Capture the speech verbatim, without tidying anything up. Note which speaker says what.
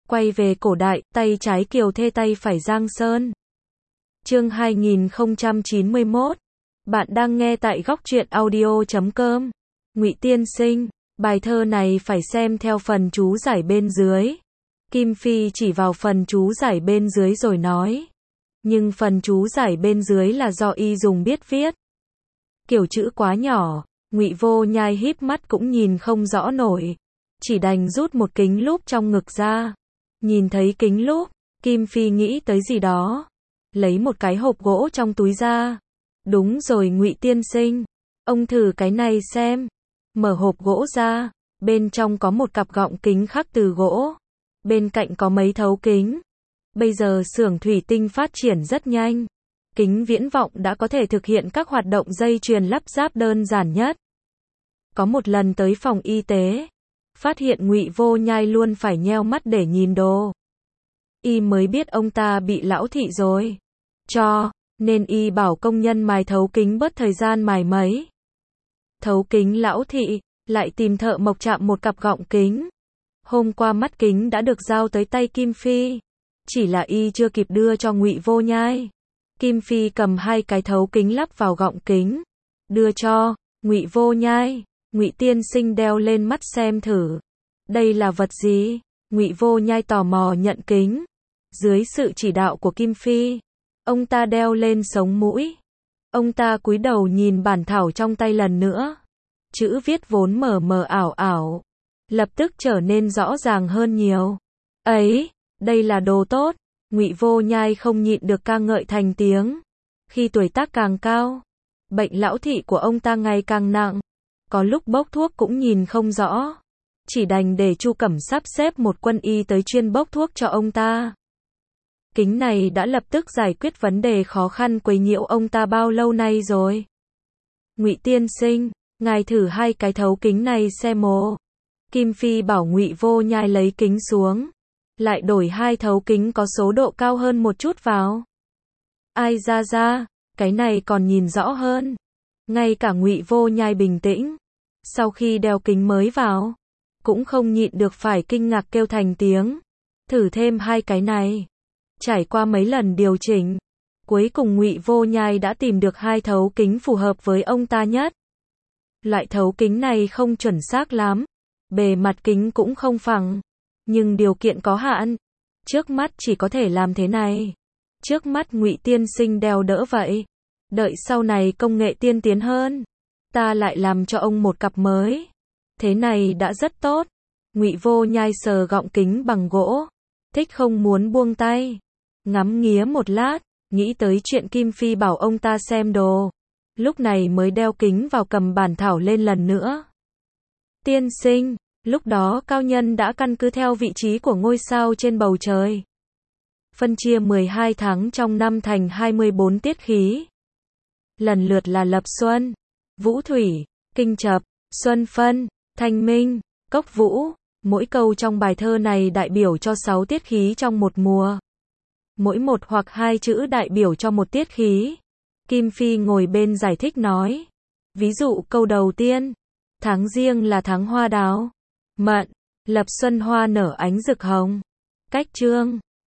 Speaker 1: Quay về cổ đại, tay trái Kiều Thê tay phải Giang Sơn. Chương hai nghìn không trăm chín mươi mốt. Bạn đang nghe tại góc truyện audio chấm com. Ngụy Tiên Sinh, bài thơ này phải xem theo phần chú giải bên dưới. Kim Phi chỉ vào phần chú giải bên dưới rồi nói. Nhưng phần chú giải bên dưới là do y dùng biết viết. Kiểu chữ quá nhỏ, Ngụy Vô Nhai híp mắt cũng nhìn không rõ nổi. Chỉ đành rút một kính lúp trong ngực ra. Nhìn thấy kính lúp, Kim Phi nghĩ tới gì đó. Lấy một cái hộp gỗ trong túi ra. Đúng rồi Ngụy Tiên Sinh, ông thử cái này xem. Mở hộp gỗ ra, bên trong có một cặp gọng kính khắc từ gỗ. Bên cạnh có mấy thấu kính. Bây giờ xưởng thủy tinh phát triển rất nhanh. Kính viễn vọng đã có thể thực hiện các hoạt động dây chuyền lắp ráp đơn giản nhất. Có một lần tới phòng y tế, phát hiện Ngụy Vô Nhai luôn phải nheo mắt để nhìn đồ. Y mới biết ông ta bị lão thị rồi. Cho, nên y bảo công nhân mài thấu kính bớt thời gian mài mấy. Thấu kính lão thị, lại tìm thợ mộc chạm một cặp gọng kính. Hôm qua mắt kính đã được giao tới tay Kim Phi. Chỉ là y chưa kịp đưa cho Ngụy Vô Nhai. Kim Phi cầm hai cái thấu kính lắp vào gọng kính. Đưa cho Ngụy Vô Nhai. Ngụy Tiên Sinh đeo lên mắt xem thử. Đây là vật gì? Ngụy Vô Nhai tò mò nhận kính. Dưới sự chỉ đạo của Kim Phi, ông ta đeo lên sống mũi. Ông ta cúi đầu nhìn bản thảo trong tay lần nữa. Chữ viết vốn mờ mờ ảo ảo, lập tức trở nên rõ ràng hơn nhiều. Ấy, đây là đồ tốt. Ngụy Vô Nhai không nhịn được ca ngợi thành tiếng. Khi tuổi tác càng cao, bệnh lão thị của ông ta ngày càng nặng. Có lúc bốc thuốc cũng nhìn không rõ. Chỉ đành để Chu Cẩm sắp xếp một quân y tới chuyên bốc thuốc cho ông ta. Kính này đã lập tức giải quyết vấn đề khó khăn quấy nhiễu ông ta bao lâu nay rồi. Ngụy Tiên Sinh, ngài thử hai cái thấu kính này xem mồ. Kim Phi bảo Ngụy Vô Nhai lấy kính xuống. Lại đổi hai thấu kính có số độ cao hơn một chút vào. Ai ra ra, cái này còn nhìn rõ hơn. Ngay cả Ngụy Vô Nhai bình tĩnh, sau khi đeo kính mới vào, cũng không nhịn được phải kinh ngạc kêu thành tiếng. Thử thêm hai cái này. Trải qua mấy lần điều chỉnh, cuối cùng Ngụy Vô Nhai đã tìm được hai thấu kính phù hợp với ông ta nhất. Loại thấu kính này không chuẩn xác lắm, bề mặt kính cũng không phẳng, nhưng điều kiện có hạn. Trước mắt chỉ có thể làm thế này. Trước mắt Ngụy Tiên Sinh đeo đỡ vậy. Đợi sau này công nghệ tiên tiến hơn, ta lại làm cho ông một cặp mới. Thế này đã rất tốt. Ngụy Vô Nhai sờ gọng kính bằng gỗ, thích không muốn buông tay. Ngắm nghía một lát, nghĩ tới chuyện Kim Phi bảo ông ta xem đồ. Lúc này mới đeo kính vào cầm bản thảo lên lần nữa. Tiên sinh, lúc đó cao nhân đã căn cứ theo vị trí của ngôi sao trên bầu trời. Phân chia mười hai tháng trong năm thành hai mươi bốn tiết khí. Lần lượt là lập xuân, vũ thủy, kinh chập, xuân phân, thanh minh, cốc vũ. Mỗi câu trong bài thơ này đại biểu cho sáu tiết khí trong một mùa. Mỗi một hoặc hai chữ đại biểu cho một tiết khí. Kim Phi ngồi bên giải thích nói. Ví dụ câu đầu tiên, tháng Giêng là tháng hoa đào, mận, lập xuân hoa nở ánh rực hồng. Cách chương,